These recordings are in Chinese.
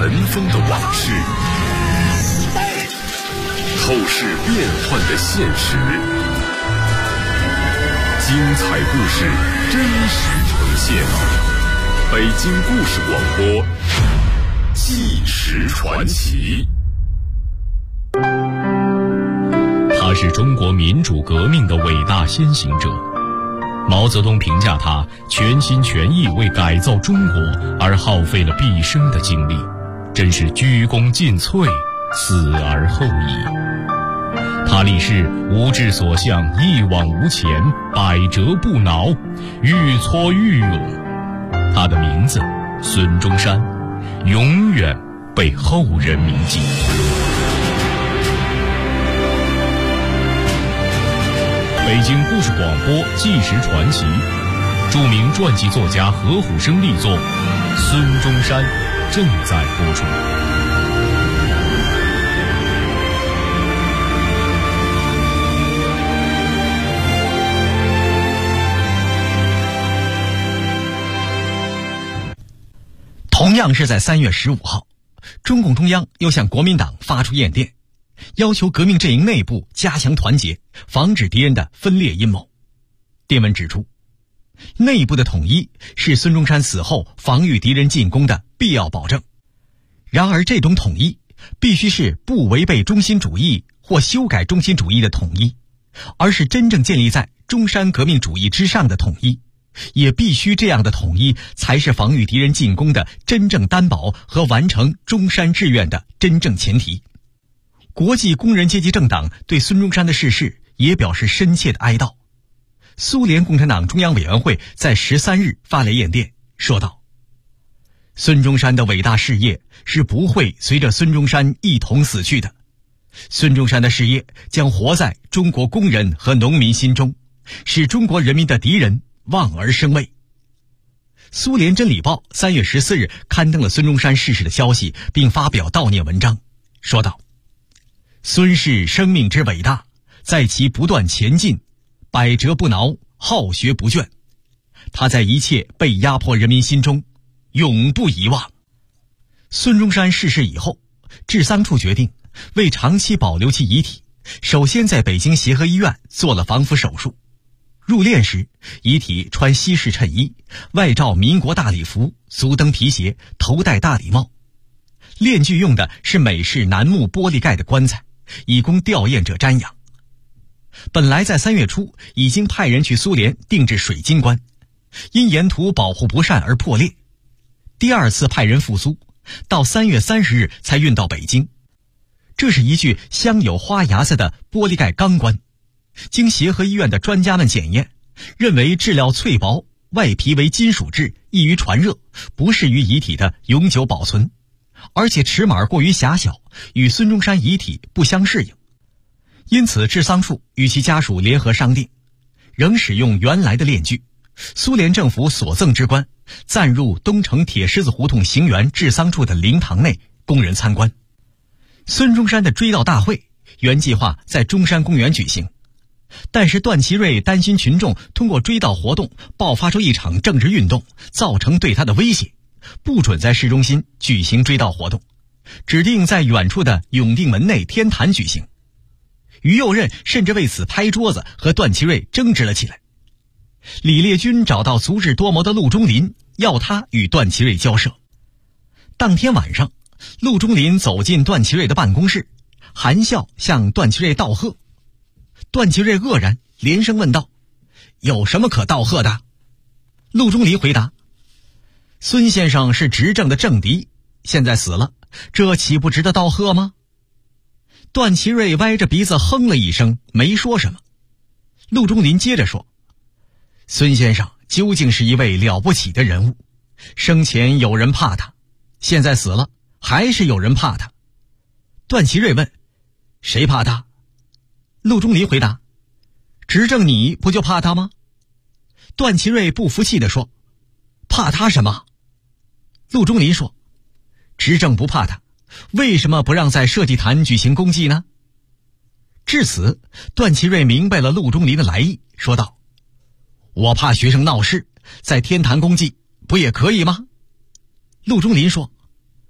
尘封的往事，透视变幻的现实，精彩故事真实呈现。北京故事广播，纪实传奇。 他是中国民主革命的伟大先行者。毛泽东评价他全心全意为改造中国而耗费了毕生的精力，真是鞠躬尽瘁，死而后已。他立誓无志所向，一往无前，百折不挠，愈挫愈勇。他的名字孙中山，永远被后人铭记。北京故事广播纪实传奇，著名传记作家何虎生力作《孙中山》正在播出。 同样是在3月15号，中共中央又向国民党发出唁电，要求革命阵营内部加强团结，防止敌人的分裂阴谋。电文指出，内部的统一是孙中山死后防御敌人进攻的必要保证。然而这种统一必须是不违背中心主义或修改中心主义的统一，而是真正建立在中山革命主义之上的统一。也必须这样的统一才是防御敌人进攻的真正担保和完成中山志愿的真正前提。国际工人阶级政党对孙中山的逝世也表示深切的哀悼。苏联共产党中央委员会在13日发来唁电，说道：孙中山的伟大事业是不会随着孙中山一同死去的，孙中山的事业将活在中国工人和农民心中，使中国人民的敌人望而生畏。苏联真理报3月14日刊登了孙中山逝世的消息，并发表悼念文章，说道：孙氏生命之伟大，在其不断前进，百折不挠，好学不倦。他在一切被压迫人民心中永不遗忘。孙中山逝世以后，治丧处决定为长期保留其遗体，首先在北京协和医院做了防腐手术。入殓时，遗体穿西式衬衣，外罩民国大礼服，足蹬皮鞋，头戴大礼帽。殓具用的是美式楠木玻璃盖的棺材，以供吊唁者瞻仰。本来在3月初已经派人去苏联定制水晶棺，因沿途保护不善而破裂。第二次派人复苏，到3月30日才运到北京。这是一具镶有花牙子的玻璃盖钢棺，经协和医院的专家们检验，认为质料脆薄，外皮为金属质，易于传热，不适于遗体的永久保存，而且尺码过于狭小，与孙中山遗体不相适应。因此治丧处与其家属联合商定，仍使用原来的殓具，苏联政府所赠之棺暂入东城铁狮子胡同行辕治丧处的灵堂内供人参观。孙中山的追悼大会原计划在中山公园举行，但是段祺瑞担心群众通过追悼活动爆发出一场政治运动，造成对他的威胁，不准在市中心举行追悼活动，指定在远处的永定门内天坛举行。于右任甚至为此拍桌子和段祺瑞争执了起来。李烈钧找到足智多谋的陆中麟，要他与段祺瑞交涉。当天晚上，陆中麟走进段祺瑞的办公室，含笑向段祺瑞道贺。段祺瑞愕然，连声问道：有什么可道贺的？陆中麟回答：孙先生是执政的政敌，现在死了，这岂不值得道贺吗？段祺瑞歪着鼻子哼了一声，没说什么。陆中麟接着说：孙先生究竟是一位了不起的人物，生前有人怕他，现在死了还是有人怕他。段祺瑞问：谁怕他？陆中麟回答：执政你不就怕他吗？段祺瑞不服气地说：怕他什么？陆中麟说：执政不怕他，为什么不让在社稷坛举行公祭呢？至此，段祺瑞明白了陆中麟的来意，说道：我怕学生闹事，在天坛公祭不也可以吗？陆中麟说：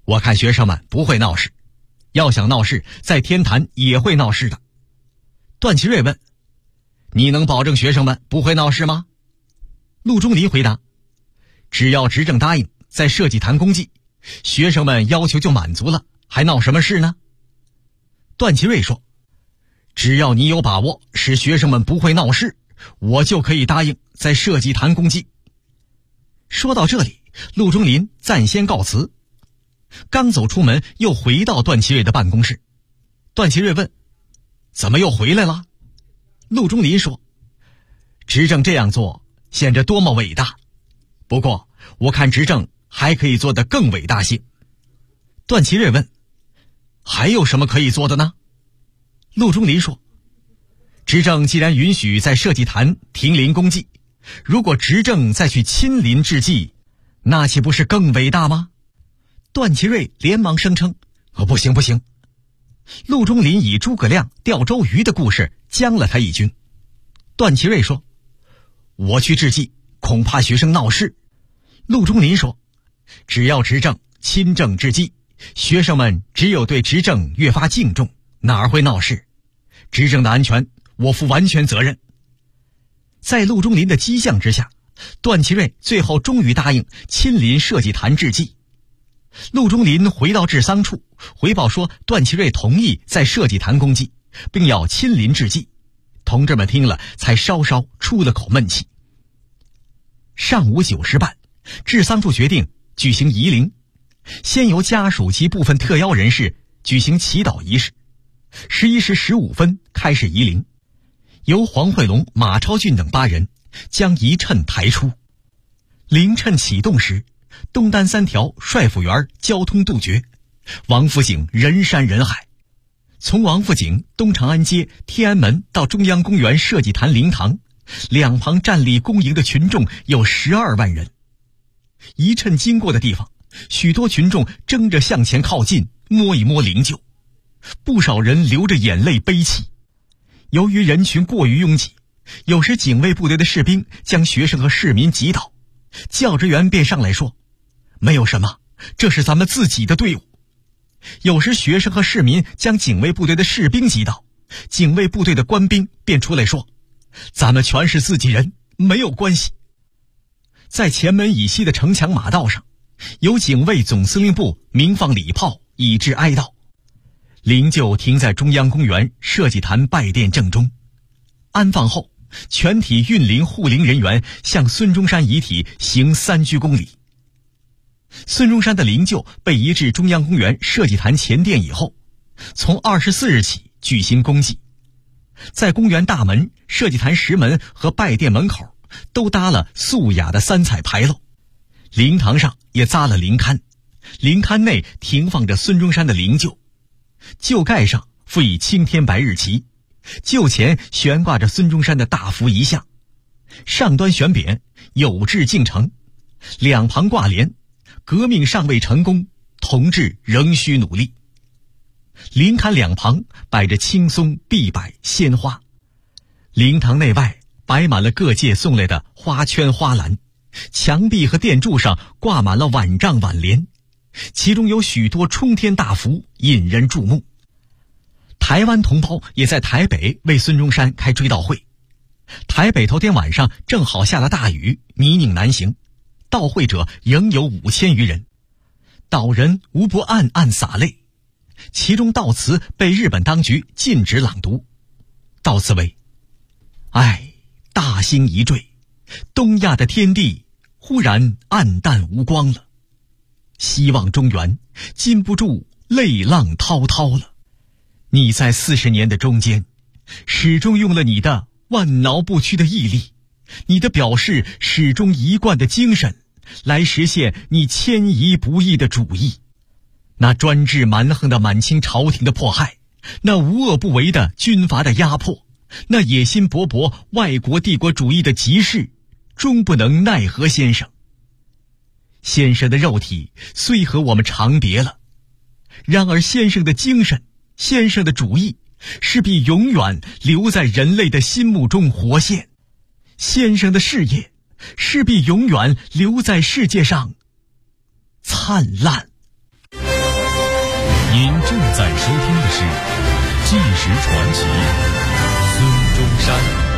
我看学生们不会闹事，要想闹事，在天坛也会闹事的。段祺瑞问：你能保证学生们不会闹事吗？陆中林回答：只要执政答应在社稷坛公祭，学生们要求就满足了，还闹什么事呢？段祺瑞说：只要你有把握使学生们不会闹事，我就可以答应在社稷坛公祭。说到这里，陆中林暂先告辞，刚走出门又回到段祺瑞的办公室。段祺瑞问：怎么又回来了？陆中林说：执政这样做显着多么伟大，不过我看执政还可以做得更伟大些。段祺瑞问：还有什么可以做的呢？陆中林说：执政既然允许在社稷坛停灵公祭，如果执政再去亲临致祭，那岂不是更伟大吗？段祺瑞连忙声称：不行不行。陆中林以诸葛亮钓周瑜的故事将了他一军。段祺瑞说：我去致祭，恐怕学生闹事。陆中林说：只要执政亲政致祭，学生们只有对执政越发敬重，哪儿会闹事？执政的安全我负完全责任。在陆中林的激将之下，段祺瑞最后终于答应亲临社稷坛致祭。陆中林回到治丧处回报说，段祺瑞同意在社稷坛公祭，并要亲临致祭。同志们听了才稍稍出了口闷气。上午9时半，治丧处决定举行仪灵，先由家属及部分特邀人士举行祈祷仪式。11时15分开始仪灵，由黄惠龙、马超俊等8人将仪衬抬出。灵衬启动时，东单3条帅府园交通杜绝，王府井人山人海。从王府井、东长安街、天安门到中央公园社稷坛灵堂，两旁站立恭迎的群众有12万人。仪衬经过的地方，许多群众争着向前靠近，摸一摸灵柩，不少人流着眼泪悲泣。由于人群过于拥挤，有时警卫部队的士兵将学生和市民挤倒，教职员便上来说：没有什么，这是咱们自己的队伍。有时学生和市民将警卫部队的士兵挤倒，警卫部队的官兵便出来说：咱们全是自己人，没有关系。在前门以西的城墙马道上，由警卫总司令部鸣放礼炮以致哀悼。灵柩停在中央公园社稷坛拜殿正中。安放后，全体运灵护灵人员向孙中山遗体行3鞠躬礼。孙中山的灵柩被移至中央公园社稷坛前殿以后，从24日起举行公祭。在公园大门、社稷坛石门和拜殿门口都搭了素雅的3彩牌楼，灵堂上也扎了灵龛，灵龛内停放着孙中山的灵柩，柩盖上附以青天白日旗，柩前悬挂着孙中山的大幅遗像，上端悬匾有志敬诚，两旁挂联革命尚未成功，同志仍需努力。灵龛两旁摆着青松、碧柏、鲜花，灵堂内外摆满了各界送来的花圈花篮，墙壁和殿柱上挂满了挽帐挽联，其中有许多冲天大幅，引人注目。台湾同胞也在台北为孙中山开追悼会。台北头天晚上正好下了大雨，泥泞难行，悼会者仍有5000余人，悼人无不暗暗洒泪。其中悼词被日本当局禁止朗读，悼词为：唉，大兴一坠，东亚的天地忽然暗淡无光了，希望中原禁不住泪浪滔滔了。你在40年的中间，始终用了你的万挠不屈的毅力，你的表示始终一贯的精神，来实现你迁移不易的主义。那专制蛮横的满清朝廷的迫害，那无恶不为的军阀的压迫，那野心勃勃外国帝国主义的急事，终不能奈何先生。先生的肉体虽和我们长别了，然而先生的精神，先生的主义势必永远留在人类的心目中活现，先生的事业势必永远留在世界上灿烂。 您正在收听的是《纪实传奇》，孙中山。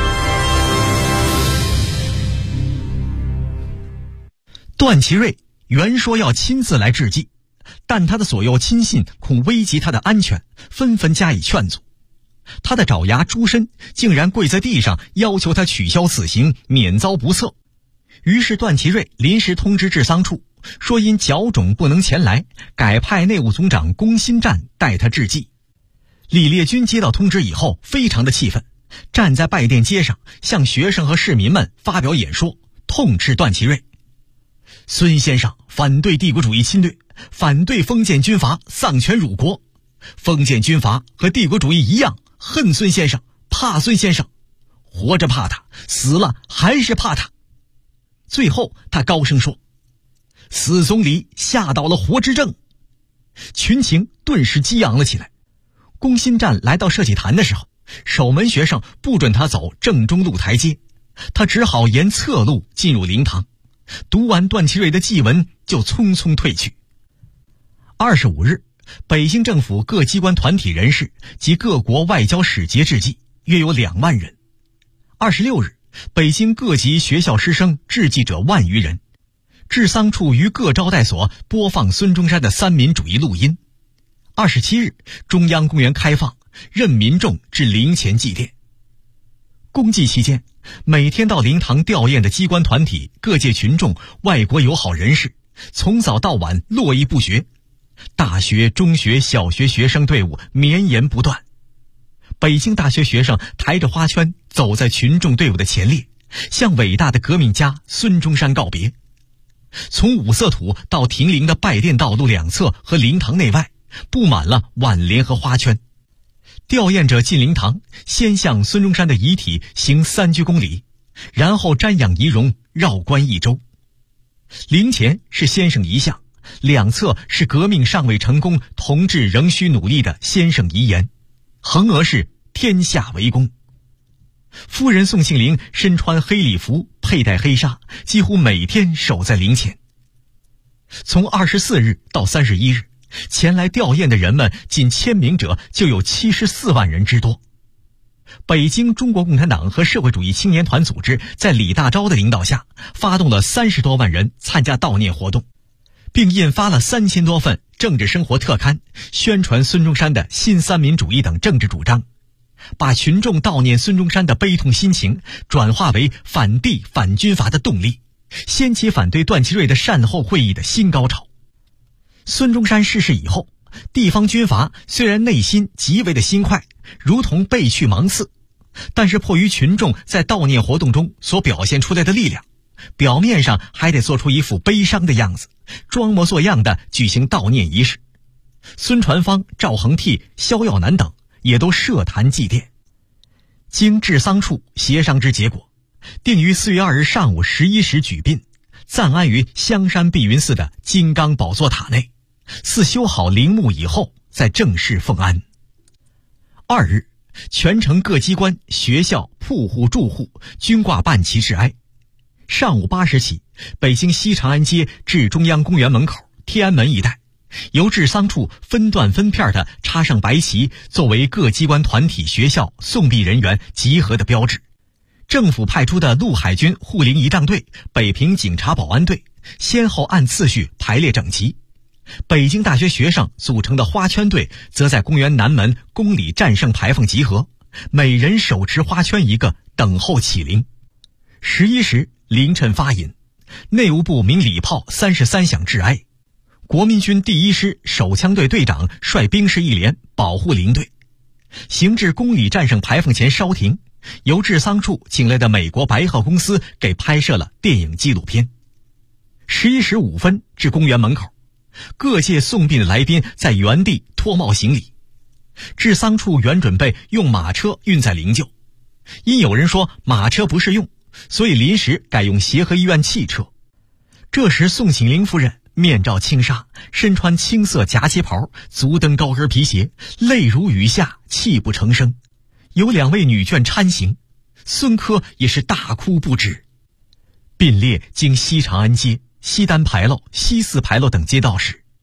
段祺瑞原说要亲自来致祭，但他的左右亲信恐危及他的安全，纷纷加以劝阻。他的爪牙朱深竟然跪在地上要求他取消死刑，免遭不测。于是段祺瑞临时通知治丧处，说因脚肿不能前来，改派内务总长龚新湛代他致祭。李烈钧接到通知以后非常的气愤，站在拜殿街上向学生和市民们发表演说，痛斥段祺瑞。孙先生反对帝国主义侵略，反对封建军阀丧权辱国。封建军阀和帝国主义一样，恨孙先生，怕孙先生，活着怕他，死了还是怕他。最后他高声说：死总理吓倒了活之正。群情顿时激昂了起来。龚新湛来到社稷坛的时候，守门学生不准他走正中路台阶，他只好沿侧路进入灵堂。读完段祺瑞的祭文就匆匆退去。25日，北京政府各机关团体人士及各国外交使节致祭，约有2万人。26日，北京各级学校师生致祭者1万余人。治丧处于各招待所播放孙中山的三民主义录音。27日，中央公园开放，任民众至灵前祭奠。公祭期间，每天到灵堂吊唁的机关团体、各界群众、外国友好人士，从早到晚络绎不绝。大学、中学、小学学生队伍绵延不断。北京大学学生抬着花圈走在群众队伍的前列，向伟大的革命家孙中山告别。从五色土到亭陵的拜殿道路两侧和灵堂内外，布满了挽联和花圈。吊唁者进灵堂，先向孙中山的遗体行3鞠躬礼，然后瞻仰遗容，绕观1周。灵前是先生遗像，两侧是革命尚未成功，同志仍需努力的先生遗言，横额是天下为公。夫人宋庆龄身穿黑礼服，佩戴黑纱，几乎每天守在灵前。从24日到31日，前来吊唁的人们仅签名者就有74万人之多。北京中国共产党和社会主义青年团组织在李大钊的领导下，发动了30多万人参加悼念活动，并印发了3000多份政治生活特刊，宣传孙中山的新三民主义等政治主张，把群众悼念孙中山的悲痛心情转化为反帝反军阀的动力，掀起反对段祺瑞的善后会议的新高潮。孙中山逝世以后，地方军阀虽然内心极为的心快，如同被去芒刺，但是迫于群众在悼念活动中所表现出来的力量，表面上还得做出一副悲伤的样子，装模作样的举行悼念仪式。孙传芳、赵恒惕、萧耀南等也都设坛祭奠。经治丧处协商之结果，定于4月2日上午11时举殡，暂安于香山碧云寺的金刚宝座塔内，寺修好陵墓以后再正式奉安。2日，全城各机关、学校、铺户、住户均挂半旗致哀。上午8时起，北京西长安街至中央公园门口、天安门一带，由治丧处分段分片地插上白旗，作为各机关团体、学校送殡人员集合的标志。政府派出的陆海军护灵仪仗队、北平警察保安队先后按次序排列整齐。北京大学学生组成的花圈队则在公园南门公理战胜牌坊集合，每人手持花圈一个，等候起灵。11时凌晨发引，内务部鸣礼炮33响致哀。国民军第1师手枪队队长率兵士1连保护灵队，行至公理战胜牌坊前稍停，由治丧处请来的美国白鹤公司给拍摄了电影纪录片。11时5分至公园门口，各界送殡的来宾在原地脱帽行礼。治丧处原准备用马车运载灵柩，因有人说马车不适用，所以临时改用协和医院汽车。这时宋庆龄夫人面罩轻纱，身穿青色夹旗袍，足蹬高跟皮鞋，泪如雨下，泣不成声。有2位女眷搀行，孙科也是大哭不止。并列经西长安街、西单牌楼、西四牌楼等街道时，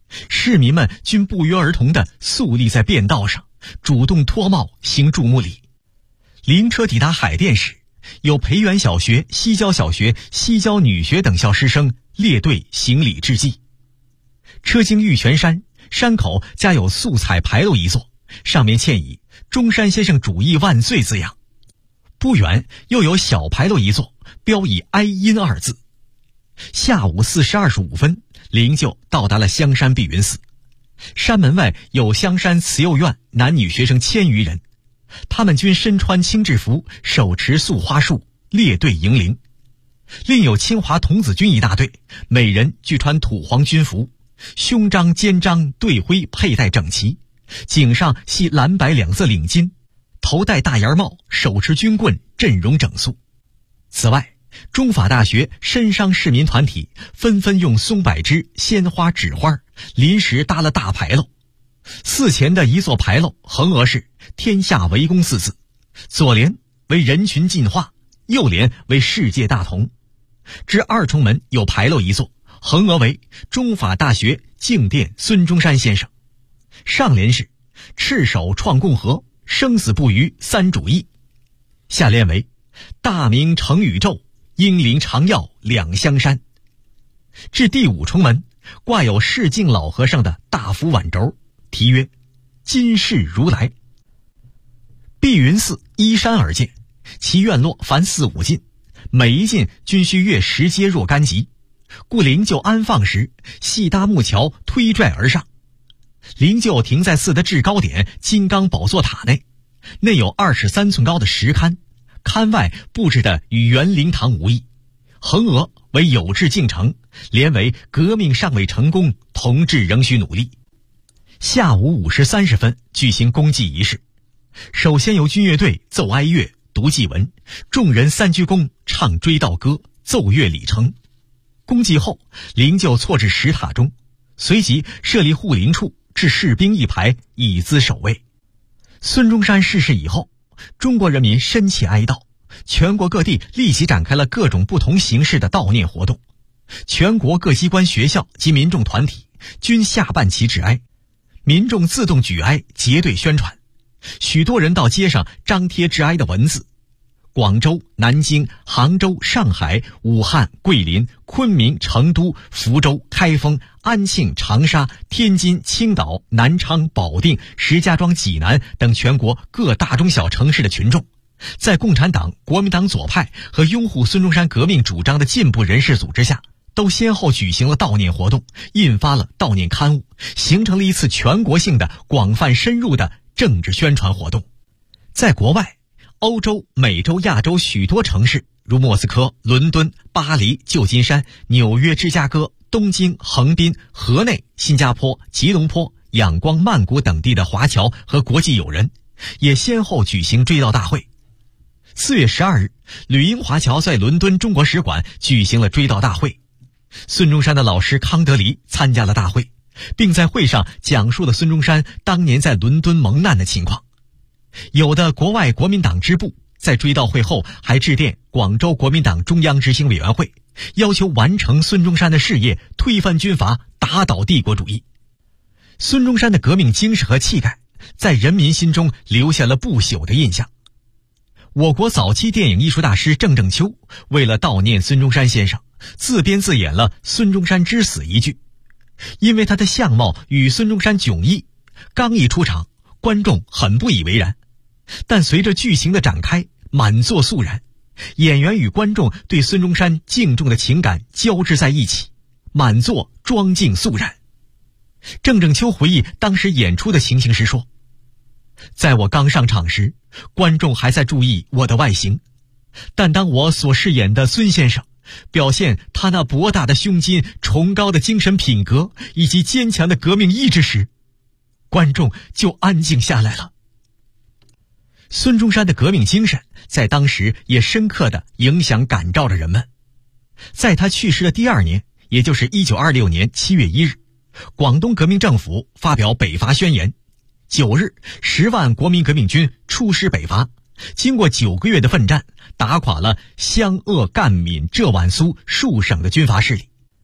市民们均不约而同地肃立在便道上，主动脱帽行注目礼。灵车抵达海淀时，有培元小学、西郊小学、西郊女学等校师生列队行礼致祭。车经玉泉山，山口加有素彩牌楼一座，上面嵌以中山先生主义万岁字样。不远又有小牌楼一座，标以哀音二字。下午4时25分，灵柩到达了香山碧云寺。山门外有香山慈幼院男女学生1000余人，他们均身穿青制服，手持素花束，列队迎灵。另有清华童子军一大队，每人俱穿土黄军服，胸章肩章队徽佩戴整齐，颈上系蓝白两色领巾，头戴大檐帽，手持军棍，阵容整肃。此外，中法大学深商市民团体纷纷用松柏枝、鲜花、纸花临时搭了大牌楼。寺前的一座牌楼横额是天下为公4字，左联为人群进化，右联为世界大同。至二重门有牌楼一座，横额为中法大学净殿孙中山先生，上联是赤手创共和，生死不渝三主义，下联为大明成宇宙，英灵长耀两香山。至第5重门挂有释敬老和尚的大幅挽轴，题曰今世如来。碧云寺依山而建，其院落凡4、5进，每一进均需越10阶若干级，故灵柩安放时细搭木桥推拽而上。灵柩停在寺的制高点金刚宝座塔内，内有23寸高的石龛，龛外布置的与元灵堂无异，横额为有志敬诚，联为革命尚未成功，同志仍需努力。下午5时30分举行公祭仪式，首先由军乐队奏哀乐、读祭文，众人3鞠躬，唱追悼歌，奏乐礼成。公祭后，灵柩错至石塔中，随即设立护灵处，置士兵1排，以资守卫。孙中山逝世以后，中国人民深切哀悼，全国各地立即展开了各种不同形式的悼念活动，全国各机关学校及民众团体均下半旗致哀，民众自动举哀，结队宣传，许多人到街上张贴致哀的文字。广州、南京、杭州、上海、武汉、桂林、昆明、成都、福州、开封、安庆、长沙、天津、青岛、南昌、保定、石家庄、济南等全国各大中小城市的群众，在共产党、国民党左派和拥护孙中山革命主张的进步人士组织下，都先后举行了悼念活动，印发了悼念刊物，形成了一次全国性的广泛深入的政治宣传活动。在国外，欧洲、美洲、亚洲许多城市，如莫斯科、伦敦、巴黎、旧金山、纽约、芝加哥、东京、横滨、河内、新加坡、吉隆坡、仰光、曼谷等地的华侨和国际友人，也先后举行追悼大会。4月12日，旅英华侨在伦敦中国使馆举行了追悼大会。孙中山的老师康德黎参加了大会，并在会上讲述了孙中山当年在伦敦蒙难的情况。有的国外国民党支部在追悼会后还致电广州国民党中央执行委员会，要求完成孙中山的事业，推翻军阀，打倒帝国主义。孙中山的革命精神和气概在人民心中留下了不朽的印象。我国早期电影艺术大师郑正秋为了悼念孙中山先生，自编自演了孙中山之死一剧。因为他的相貌与孙中山迥异，刚一出场，观众很不以为然，但随着剧情的展开，满座肃然，演员与观众对孙中山敬重的情感交织在一起，满座庄敬肃然。郑正秋回忆当时演出的情形时说，在我刚上场时，观众还在注意我的外形，但当我所饰演的孙先生表现他那博大的胸襟、崇高的精神品格以及坚强的革命意志时，观众就安静下来了。孙中山的革命精神在当时也深刻地影响感召着人们。在他去世的第2年，也就是1926年7月1日，广东革命政府发表北伐宣言。9日，10万国民革命军出师北伐，经过9个月的奋战，打垮了湘鄂赣闽浙皖苏数省的军阀势力。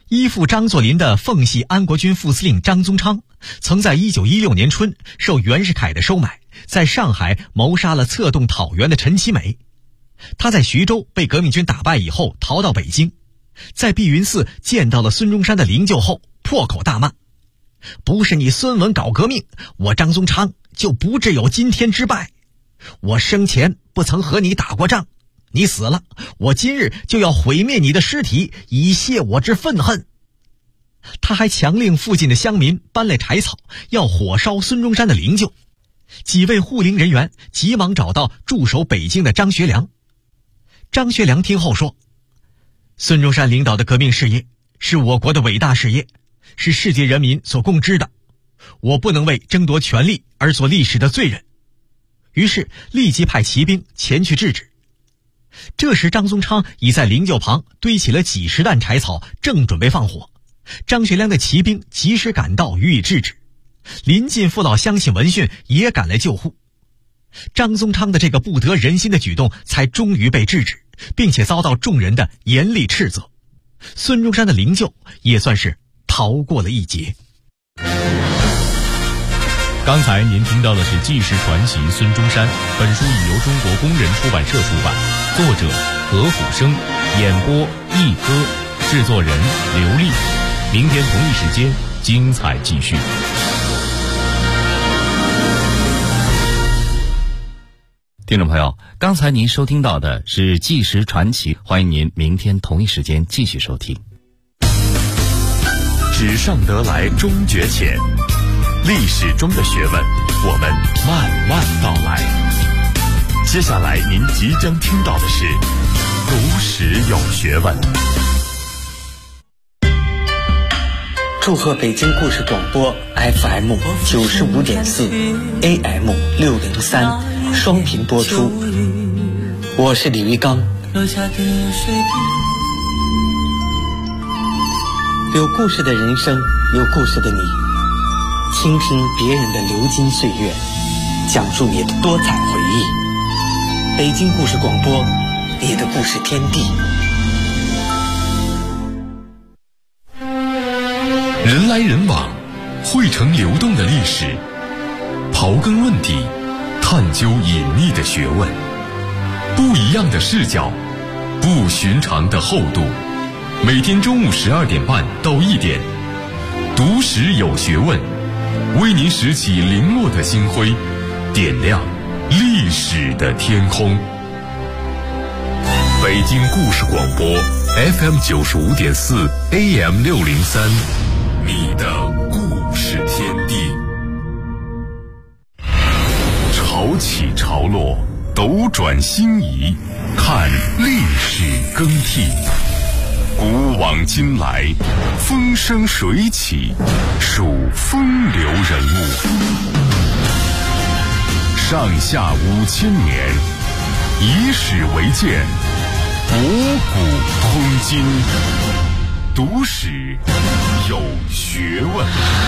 依附张作霖的奉系安国军副司令张宗昌，曾在1916年春受袁世凯的收买，在上海谋杀了策动讨袁的陈其美。他在徐州被革命军打败以后逃到北京，在碧云寺见到了孙中山的灵柩后，破口大骂：不是你孙文搞革命，我张宗昌就不至有今天之败。我生前不曾和你打过仗，你死了，我今日就要毁灭你的尸体，以泄我之愤恨。他还强令附近的乡民搬来柴草，要火烧孙中山的灵柩。几位护灵人员急忙找到驻守北京的张学良。张学良听后说：孙中山领导的革命事业是我国的伟大事业，是世界人民所共知的，我不能为争夺权力而做历史的罪人。于是立即派骑兵前去制止。这时张宗昌已在灵柩旁堆起了几十担柴草，正准备放火。张学良的骑兵及时赶到予以制止，临近父老乡亲闻讯也赶来救护。张宗昌的这个不得人心的举动才终于被制止，并且遭到众人的严厉斥责。孙中山的灵柩也算是逃过了一劫。 刚才您听到的是纪实传奇孙中山，本书已由中国工人出版社出版，作者何虎生，演播一哥，制作人刘丽。明天同一时间精彩继续。 听众朋友，刚才您收听到的是纪实传奇，欢迎您明天同一时间继续收听。 纸上得来终觉浅，历史中的学问，我们慢慢道来。接下来您即将听到的是读史有学问。 祝贺北京故事广播 FM 95.4 AM 603双频播出，我是李玉刚。有故事的人生，有故事的你，倾听别人的流金岁月，讲述你的多彩回忆。北京故事广播，你的故事天地。 人来人往，汇成流动的历史，刨根问底，探究隐秘的学问，不一样的视角，不寻常的厚度。每天中午12点半到1点，读史有学问，为您拾起零落的星辉，点亮历史的天空。北京故事广播 FM 95.4 AM 603，你的故事天地。潮起潮落，斗转星移，看历史更替。古往今来，风生水起，数风流人物。上下5000年，以史为鉴，博古通今。读史有学问。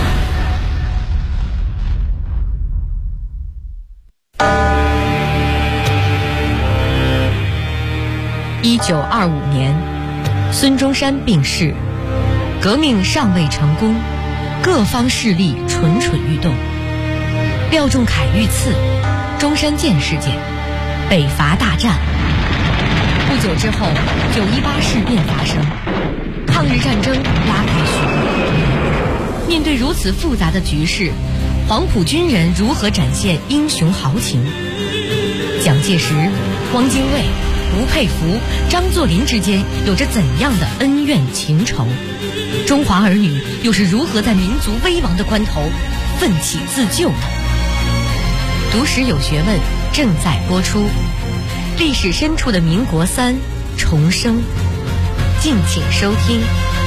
1925年，孙中山病逝，革命尚未成功，各方势力蠢蠢欲动。廖仲恺遇刺，中山舰事件，北伐大战。不久之后，918事变发生，抗日战争拉开序幕。面对如此复杂的局势，黄埔军人如何展现英雄豪情？蒋介石、汪精卫、吴佩孚、张作霖之间有着怎样的恩怨情仇？中华儿女又是如何在民族危亡的关头奋起自救呢？读史有学问正在播出，历史深处的民国3重生，敬请收听。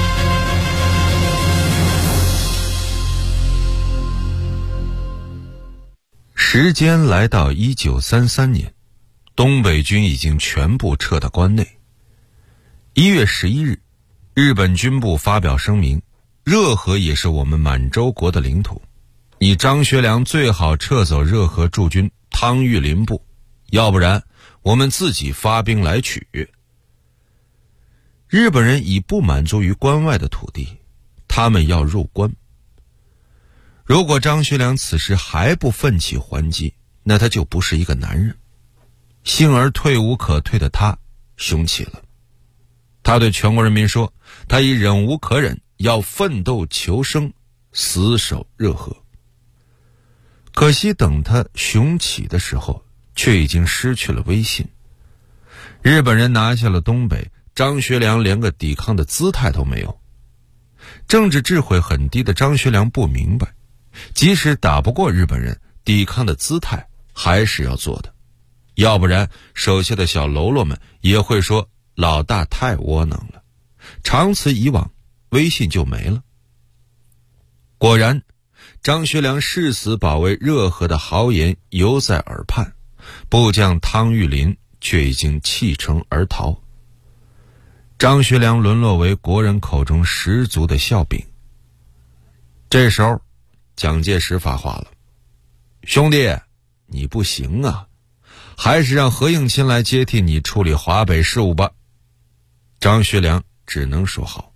时间来到1933年，东北军已经全部撤到关内。1月11日，日本军部发表声明，热河也是我们满洲国的领土，你张学良最好撤走热河驻军汤玉麟部，要不然我们自己发兵来取。 日本人已不满足于关外的土地，他们要入关。如果张学良此时还不奋起还击，那他就不是一个男人。幸而退无可退的他雄起了，他对全国人民说，他已忍无可忍，要奋斗求生，死守热河。可惜等他雄起的时候，却已经失去了威信。日本人拿下了东北，张学良连个抵抗的姿态都没有。政治智慧很低的张学良不明白，即使打不过日本人，抵抗的姿态还是要做的，要不然手下的小喽啰们也会说老大太窝囊了，长此以往，威信就没了。果然，张学良誓死保卫热河的豪言犹在耳畔，部将汤玉麟却已经弃城而逃。张学良沦落为国人口中十足的笑柄。这时候蒋介石发话了，兄弟，你不行啊，还是让何应钦来接替你处理华北事务吧。张学良只能说好。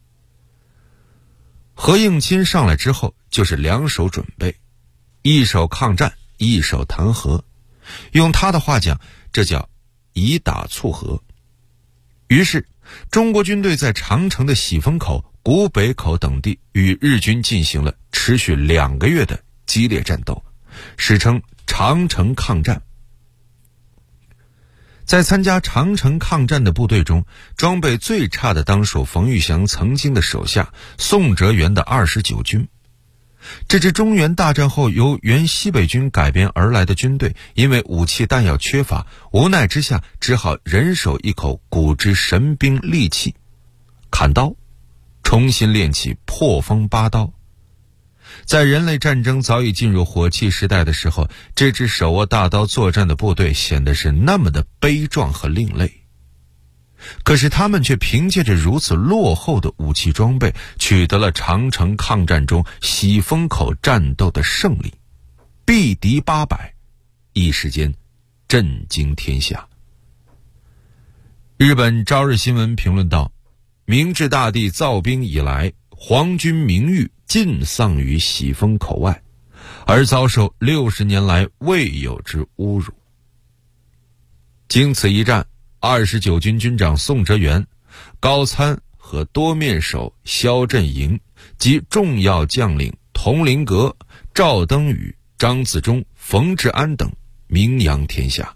何应钦上来之后就是两手准备，一手抗战，一手谈和，用他的话讲，这叫以打促和。于是中国军队在长城的喜峰口、古北口等地与日军进行了持续2个月的激烈战斗，史称长城抗战。在参加长城抗战的部队中，装备最差的当属冯玉祥曾经的手下宋哲元的29军。这支中原大战后由原西北军改编而来的军队，因为武器弹药缺乏，无奈之下只好人手一口古之神兵利器砍刀，重新练起破风八刀。在人类战争早已进入火器时代的时候，这支手握大刀作战的部队显得是那么的悲壮和另类。可是他们却凭借着如此落后的武器装备，取得了长城抗战中喜峰口战斗的胜利，毙敌800，一时间震惊天下。日本朝日新闻评论道，明治大帝造兵以来，皇军名誉尽丧于喜峰口外，而遭受60年来未有之侮辱。经此一战，29军军长宋哲元、高参和多面手萧振营及重要将领佟麟阁、赵登禹、张自忠、冯治安等名扬天下。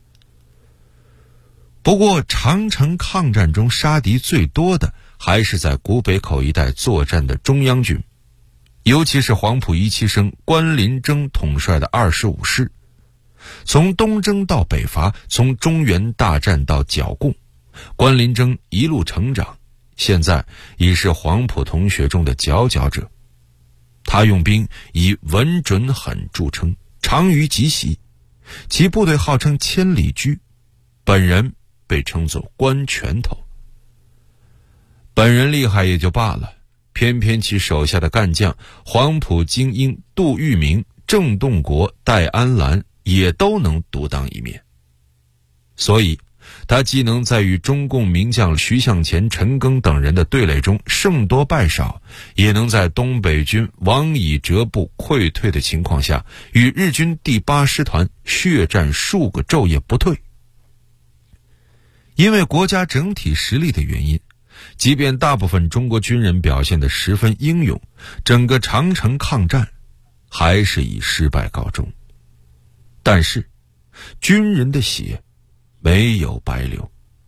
不过长城抗战中杀敌最多的还是在古北口一带作战的中央军，尤其是黄埔1期生关麟征统帅的25师。从东征到北伐，从中原大战到剿共，关麟征一路成长，现在已是黄埔同学中的佼佼者。他用兵以稳准狠著称，长于疾袭，其部队号称千里驹，本人被称作关拳头。本人厉害也就罢了，偏偏其手下的干将黄埔精英杜聿明、郑洞国、戴安澜也都能独当一面。所以他既能在与中共名将徐向前、陈赓等人的对垒中胜多败少，也能在东北军亡以折部溃退的情况下，与日军第8师团血战数个昼夜不退。因为国家整体实力的原因，即便大部分中国军人表现得十分英勇，整个长城抗战还是以失败告终。但是军人的血没有白流。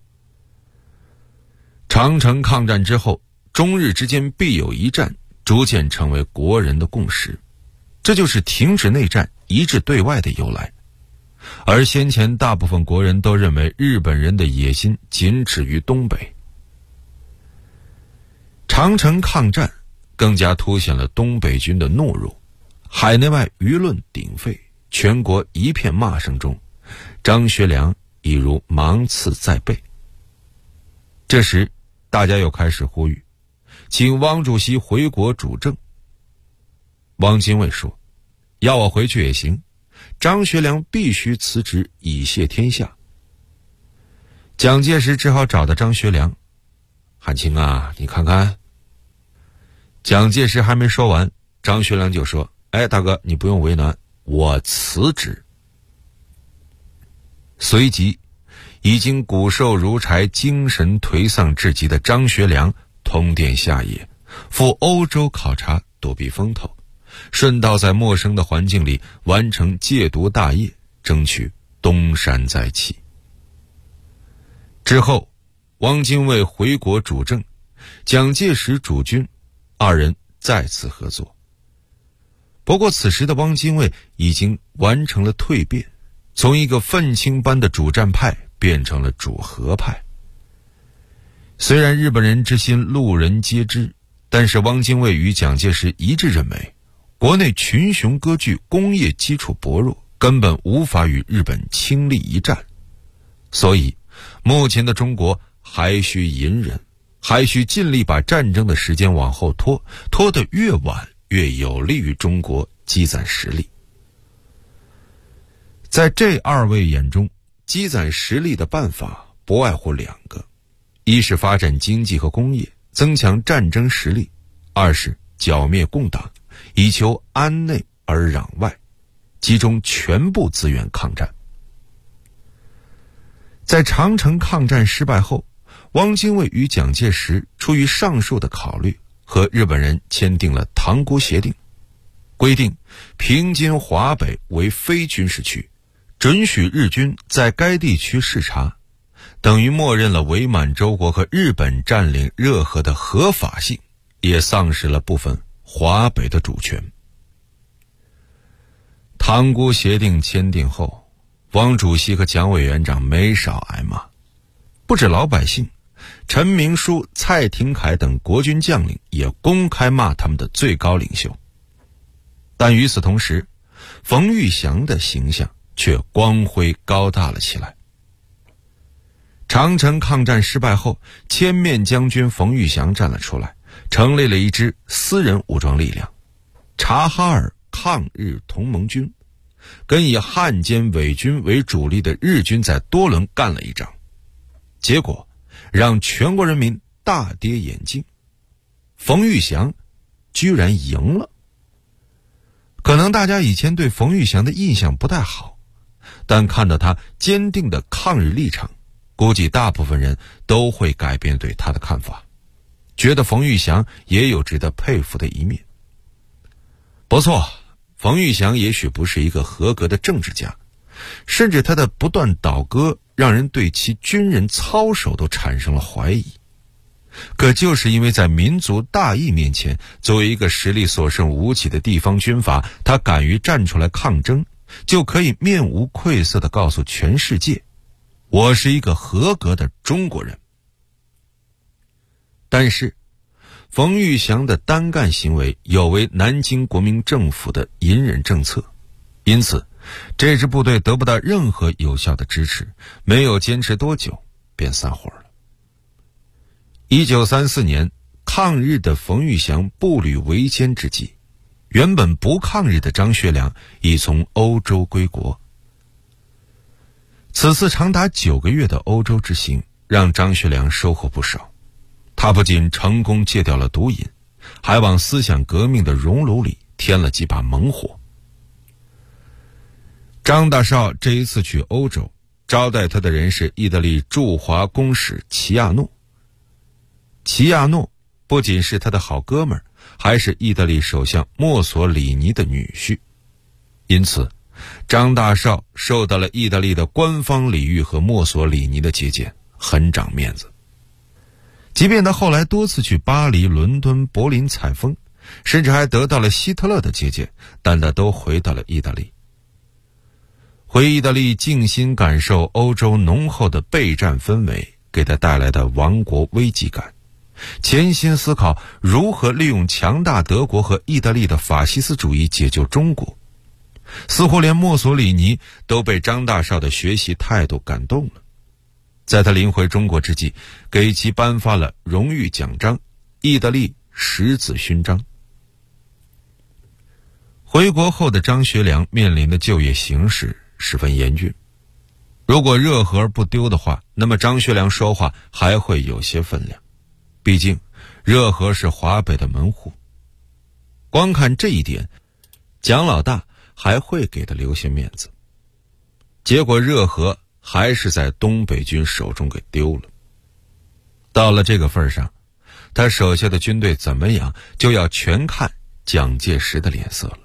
长城抗战之后，中日之间必有一战逐渐成为国人的共识，这就是停止内战、一致对外的由来。而先前大部分国人都认为日本人的野心仅止于东北。长城抗战更加凸显了东北军的懦弱，海内外舆论鼎沸，全国一片骂声中，张学良已如芒刺在背。这时大家又开始呼吁，请汪主席回国主政。汪精卫说，要我回去也行，张学良必须辞职以谢天下。蒋介石只好找到张学良， 汉卿啊，你看看。蒋介石还没说完，张学良就说：哎，大哥，你不用为难，我辞职。随即已经骨瘦如柴、精神颓丧至极的张学良通电下野，赴欧洲考察，躲避风头，顺道在陌生的环境里完成戒毒大业，争取东山再起。之后汪精卫回国主政，蒋介石主军，二人再次合作。不过此时的汪精卫已经完成了蜕变，从一个愤青般的主战派变成了主和派。虽然日本人之心路人皆知，但是汪精卫与蒋介石一致认为，国内群雄割据，工业基础薄弱，根本无法与日本倾力一战。所以目前的中国还需隐忍，还需尽力把战争的时间往后拖，拖得越晚越有利于中国积攒实力。在这二位眼中，积攒实力的办法不外乎两个，一是发展经济和工业，增强战争实力；二是剿灭共党，以求安内而攘外，集中全部资源抗战。在长城抗战失败后，汪精卫与蒋介石出于上述的考虑，和日本人签订了《塘沽协定》，规定平津华北为非军事区，准许日军在该地区视察，等于默认了伪满洲国和日本占领热河的合法性，也丧失了部分华北的主权。塘沽协定签订后，汪主席和蒋委员长没少挨骂，不止老百姓，陈明书、蔡廷锴等国军将领也公开骂他们的最高领袖。但与此同时，冯玉祥的形象却光辉高大了起来。长城抗战失败后，千面将军冯玉祥站了出来，成立了一支私人武装力量——察哈尔抗日同盟军，跟以汉奸伪军为主力的日军在多伦干了一仗，结果让全国人民大跌眼镜，冯玉祥居然赢了。可能大家以前对冯玉祥的印象不太好，但看到他坚定的抗日立场，估计大部分人都会改变对他的看法，觉得冯玉祥也有值得佩服的一面。不错，冯玉祥也许不是一个合格的政治家，甚至他的不断倒戈让人对其军人操守都产生了怀疑。可就是因为在民族大义面前，作为一个实力所剩无几的地方军阀，他敢于站出来抗争，就可以面无愧色地告诉全世界，我是一个合格的中国人。但是冯玉祥的单干行为有违南京国民政府的隐忍政策，因此这支部队得不到任何有效的支持，没有坚持多久便散伙了。1934年，抗日的冯玉祥步履维艰之际，原本不抗日的张学良已从欧洲归国。此次长达9个月的欧洲之行让张学良收获不少，他不仅成功戒掉了毒瘾，还往思想革命的熔炉里添了几把猛火。张大少这一次去欧洲，招待他的人是意大利驻华公使齐亚诺。齐亚诺不仅是他的好哥们儿，还是意大利首相墨索里尼的女婿，因此张大少受到了意大利的官方礼遇和墨索里尼的接见，很长面子。即便他后来多次去巴黎、伦敦、柏林采风，甚至还得到了希特勒的接见，但他都回到了意大利。回意大利静心感受欧洲浓厚的备战氛围给他带来的亡国危机感，潜心思考如何利用强大德国和意大利的法西斯主义解救中国。似乎连墨索里尼都被张大少的学习态度感动了，在他临回中国之际，给其颁发了荣誉奖章、意大利十字勋章。回国后的张学良面临的就业形势十分严峻，如果热河不丢的话，那么张学良说话还会有些分量。 毕竟热河是华北的门户。光看这一点，蒋老大还会给他留些面子。结果热河还是在东北军手中给丢了。到了这个份上，他手下的军队怎么样，就要全看蒋介石的脸色了。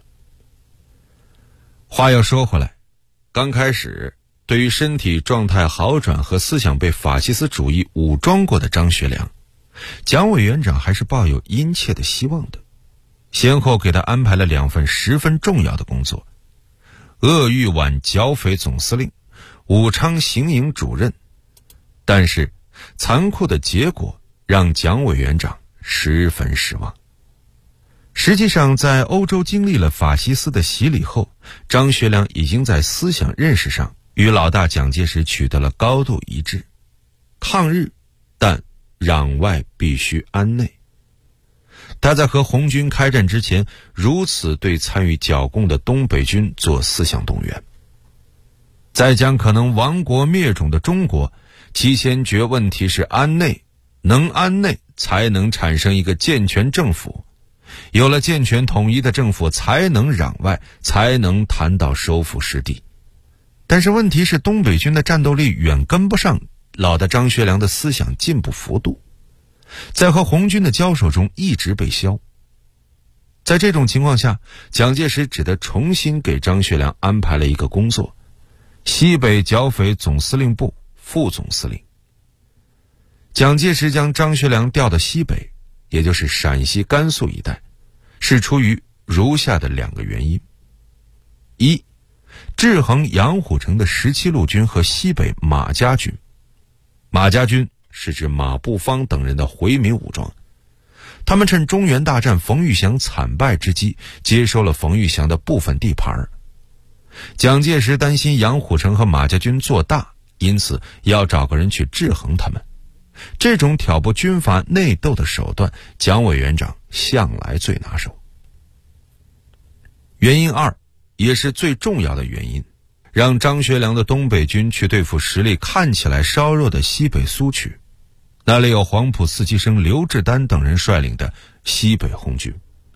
话又说回来，刚开始对于身体状态好转和思想被法西斯主义武装过的张学良，蒋委员长还是抱有殷切的希望的，先后给他安排了2份十分重要的工作：鄂豫皖剿匪总司令、武昌行营主任。但是残酷的结果让蒋委员长十分失望。实际上，在欧洲经历了法西斯的洗礼后，张学良已经在思想认识上与老大蒋介石取得了高度一致：抗日，但攘外必须安内。他在和红军开战之前，如此对参与剿共的东北军做思想动员。在将可能亡国灭种的中国，其先决问题是安内，能安内才能产生一个健全政府，有了健全统一的政府，才能攘外，才能谈到收复失地。但是问题是，东北军的战斗力远跟不上老大张学良的思想进步幅度，在和红军的交手中一直被消。在这种情况下，蒋介石只得重新给张学良安排了一个工作：西北剿匪总司令部副总司令。蒋介石将张学良调到西北，也就是陕西甘肃一带，是出于如下的2个原因：一，制衡杨虎城的17路军和西北马家军。马家军是指马步芳等人的回民武装，他们趁中原大战冯玉祥惨败之机，接收了冯玉祥的部分地盘。蒋介石担心杨虎城和马家军做大，因此要找个人去制衡他们。这种挑拨军阀内斗的手段，蒋委员长向来最拿手。原因2，也是最重要的原因，让张学良的东北军去对付实力看起来稍弱的西北苏区，那里有黄埔四期生刘志丹等人率领的西北红军。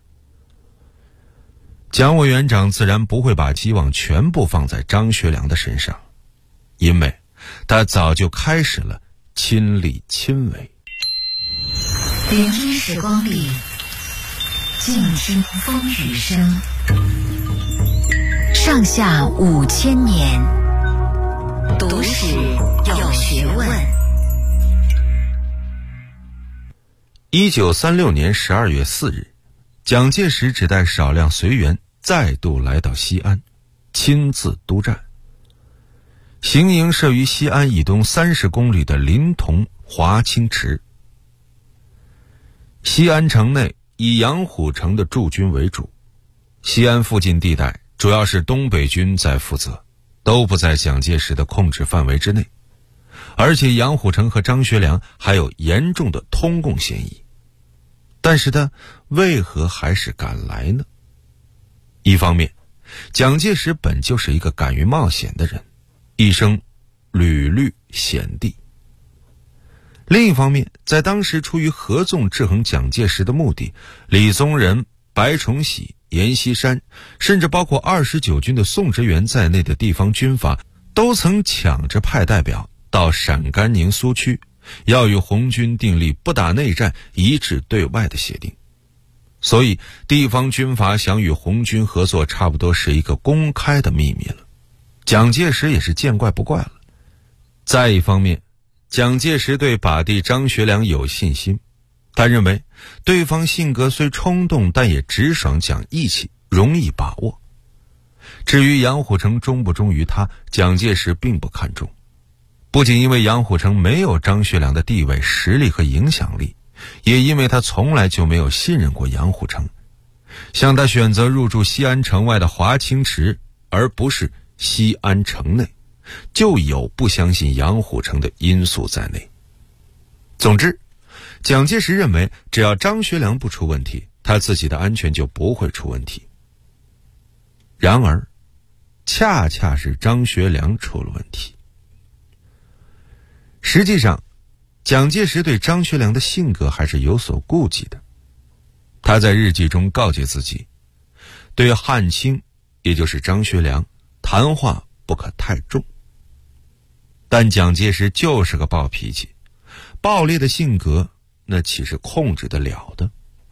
蒋委员长自然不会把希望全部放在张学良的身上，因为他早就开始了亲力亲为。 聆听时光里，静听风雨声。上下5000年，读史有学问。 1936年12月4日，蒋介石只带少量随员再度来到西安，亲自督战。行营设于西安以东30公里的临潼华清池。西安城内以杨虎城的驻军为主，西安附近地带主要是东北军在负责，都不在蒋介石的控制范围之内。而且杨虎城和张学良还有严重的通共嫌疑。但是他为何还是敢来呢？一方面，蒋介石本就是一个敢于冒险的人，一生屡屡险地。另一方面，在当时出于合纵制衡蒋介石的目的，李宗仁、白崇禧、阎锡山，甚至包括29军的宋哲元在内的地方军阀，都曾抢着派代表到陕甘宁苏区，要与红军订立不打内战、一致对外的协定。所以地方军阀想与红军合作，差不多是一个公开的秘密了。蒋介石也是见怪不怪了。再一方面，蒋介石对把弟张学良有信心，他认为对方性格虽冲动，但也直爽讲义气，容易把握。至于杨虎城忠不忠于他，蒋介石并不看重。不仅因为杨虎城没有张学良的地位、实力和影响力，也因为他从来就没有信任过杨虎城。像他选择入驻西安城外的华清池，而不是西安城内，就有不相信杨虎城的因素在内。总之，蒋介石认为只要张学良不出问题，他自己的安全就不会出问题。然而，恰恰是张学良出了问题。实际上， 蒋介石对张学良的性格还是有所顾忌的。他在日记中告诫自己，对汉卿，也就是张学良，谈话不可太重。但蒋介石就是个暴脾气，暴烈的性格那岂是控制得了的？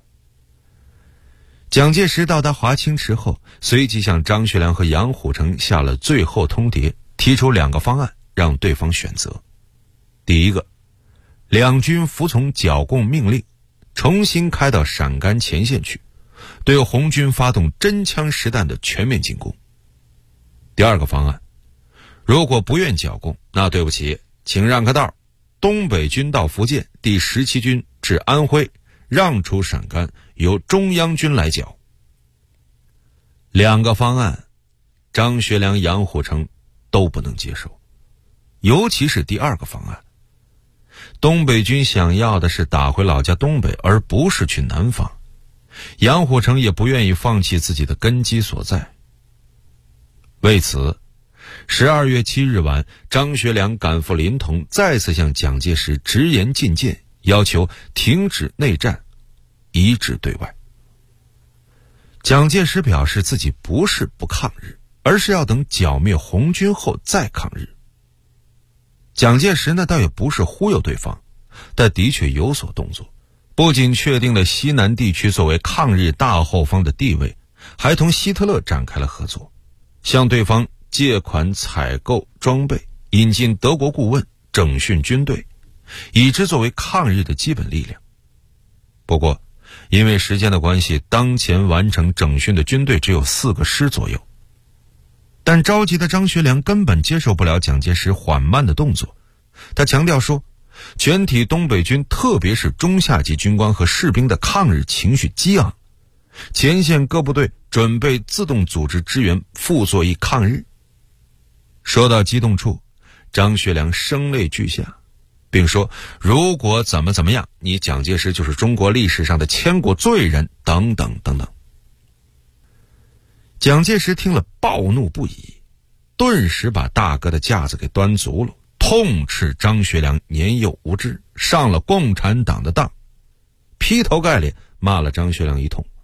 蒋介石到达华清池后，随即向张学良和杨虎城下了最后通牒，提出2个方案让对方选择。第一个，两军服从剿共命令，重新开到陕甘前线去，对红军发动真枪实弹的全面进攻。第2个方案，如果不愿剿共，那对不起，请让开道，东北军到福建，第17军至安徽，让出陕甘，由中央军来剿。2个方案，张学良、杨虎城都不能接受，尤其是第2个方案。东北军想要的是打回老家东北，而不是去南方。杨虎城也不愿意放弃自己的根基所在。为此，12月7日晚，张学良赶赴临潼，再次向蒋介石直言进谏，要求停止内战，一致对外。蒋介石表示自己不是不抗日，而是要等剿灭红军后再抗日。蒋介石呢，倒也不是忽悠对方，但的确有所动作，不仅确定了西南地区作为抗日大后方的地位，还同希特勒展开了合作，向对方借款采购装备，引进德国顾问，整训军队，以之作为抗日的基本力量。不过因为时间的关系，当前完成整训的军队只有4个师左右。但着急的张学良根本接受不了蒋介石缓慢的动作，他强调说，全体东北军特别是中下级军官和士兵的抗日情绪激昂，前线各部队准备自动组织支援傅作义抗日。说到激动处，张学良声泪俱下，并说如果怎么样，你蒋介石就是中国历史上的千古罪人等等等等。蒋介石听了暴怒不已，顿时把大哥的架子给端足了，痛斥张学良年幼无知，上了共产党的当，劈头盖脸骂了张学良一通。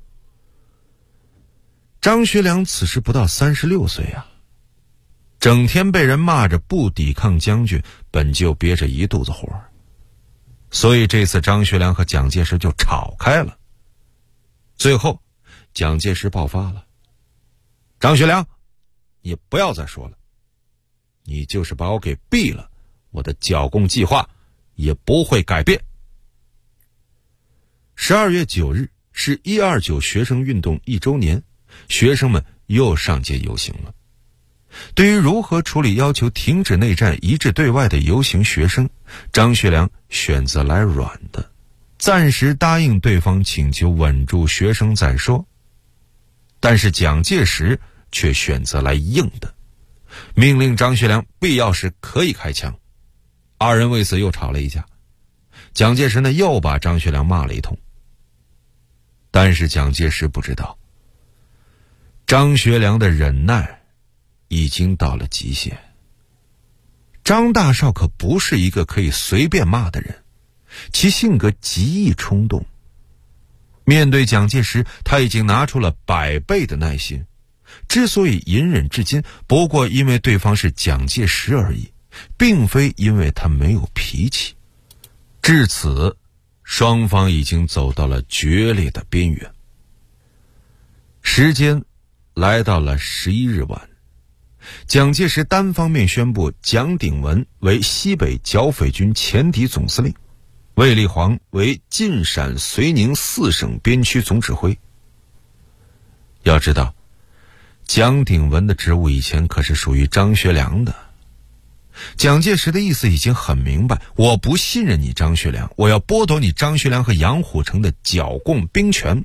张学良此时不到36岁啊，整天被人骂着不抵抗将军，本就憋着一肚子火，所以这次张学良和蒋介石就吵开了。最后蒋介石爆发了，张学良，你不要再说了，你就是把我给毙了，我的剿共计划也不会改变。12月9日是129学生运动1周年，学生们又上街游行了。对于如何处理要求停止内战、一致对外的游行学生，张学良选择来软的，暂时答应对方请求，稳住学生再说。但是蒋介石却选择来硬的，命令张学良必要时可以开枪。2人为此又吵了一架，蒋介石呢又把张学良骂了一通。但是蒋介石不知道，张学良的忍耐已经到了极限。张大少可不是一个可以随便骂的人，其性格极易冲动。面对蒋介石，他已经拿出了100倍的耐心，之所以隐忍至今，不过因为对方是蒋介石而已，并非因为他没有脾气。至此，双方已经走到了决裂的边缘。时间来到了11日晚，蒋介石单方面宣布蒋鼎文为西北剿匪军前敌总司令，卫立煌为晋陕绥宁4省边区总指挥。要知道，蒋鼎文的职务以前可是属于张学良的。蒋介石的意思已经很明白，我不信任你张学良，我要剥夺你张学良和杨虎城的剿共兵权。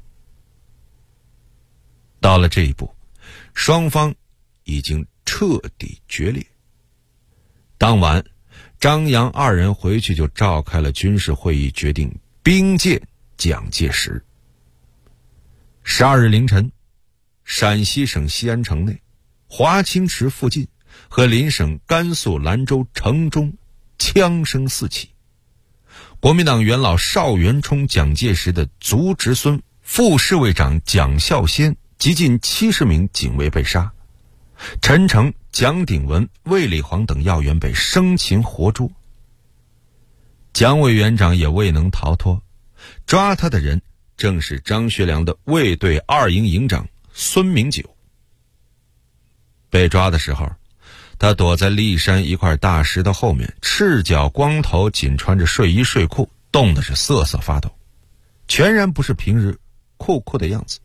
到了这一步，双方已经彻底决裂。当晚，张杨2人回去就召开了军事会议，决定兵谏蒋介石。12日凌晨，陕西省西安城内、华清池附近和邻省甘肃兰州城中枪声四起， 国民党元老邵元冲、蒋介石的族侄孙副侍卫长蒋孝先及近70名警卫被杀，陈诚、蒋鼎文、卫立煌等要员被生擒活捉。蒋委员长也未能逃脱，抓他的人正是张学良的卫队2营营长孙明九。被抓的时候，他躲在骊山一块大石头后面，赤脚光头，仅穿着睡衣睡裤，冻得是瑟瑟发抖，全然不是平日酷酷的样子。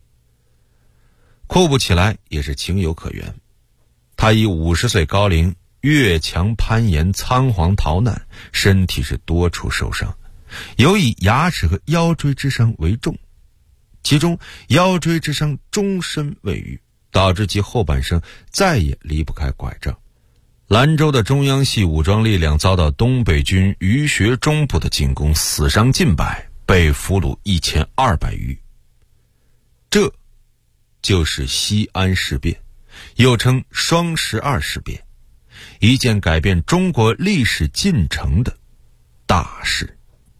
酷不起来也是情有可原，他以50岁高龄越墙攀岩仓皇逃难，身体是多处受伤，尤以牙齿和腰椎之伤为重，其中腰椎之伤终身未愈，导致其后半生再也离不开拐杖。兰州的中央系武装力量遭到东北军余学忠部的进攻，死伤近百，被俘虏1200余。这就是西安事变，又称双12事变，一件改变中国历史进程的大事。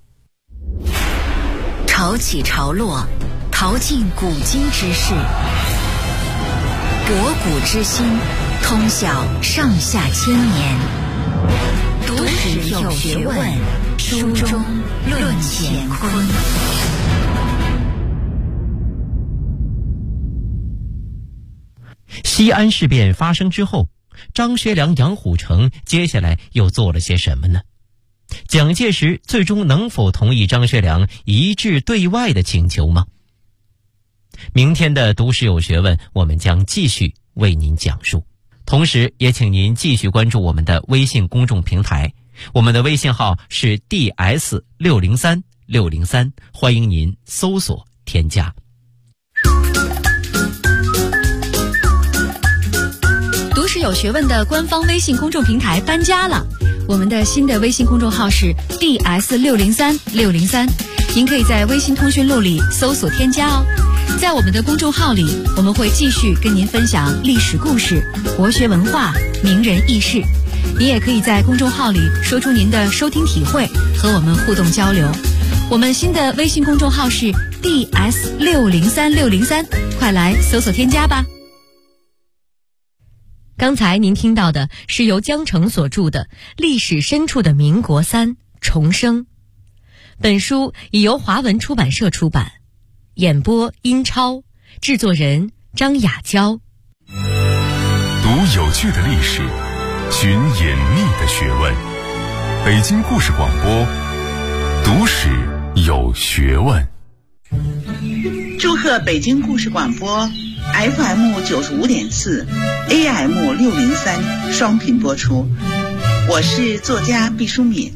潮起潮落，淘尽古今之事，博古之今，通晓上下千年。读史有学问，书中论乾坤。 西安事变发生之后，张学良、杨虎城接下来又做了些什么呢？蒋介石最终能否同意张学良一致对外的请求吗？明天的读史有学问，我们将继续为您讲述。同时也请您继续关注我们的微信公众平台，我们的微信号是 DS630603，欢迎您搜索添加。 读史有学问的官方微信公众平台搬家了，我们的新的微信公众号是 DS630603，您可以在微信通讯录里搜索添加哦。在我们的公众号里，我们会继续跟您分享历史故事、国学文化、名人轶事。您也可以在公众号里说出您的收听体会，和我们互动交流。我们新的微信公众号是 DS603603，快来搜索添加吧。 刚才您听到的是由江澄所著的《历史深处的民国3重生》，本书已由华文出版社出版，演播殷超，制作人张雅娇。 读有趣的历史，寻隐秘的学问。北京故事广播，读史有学问。 祝贺北京故事广播 FM95.4 AM 603双频播出。我是作家毕淑敏。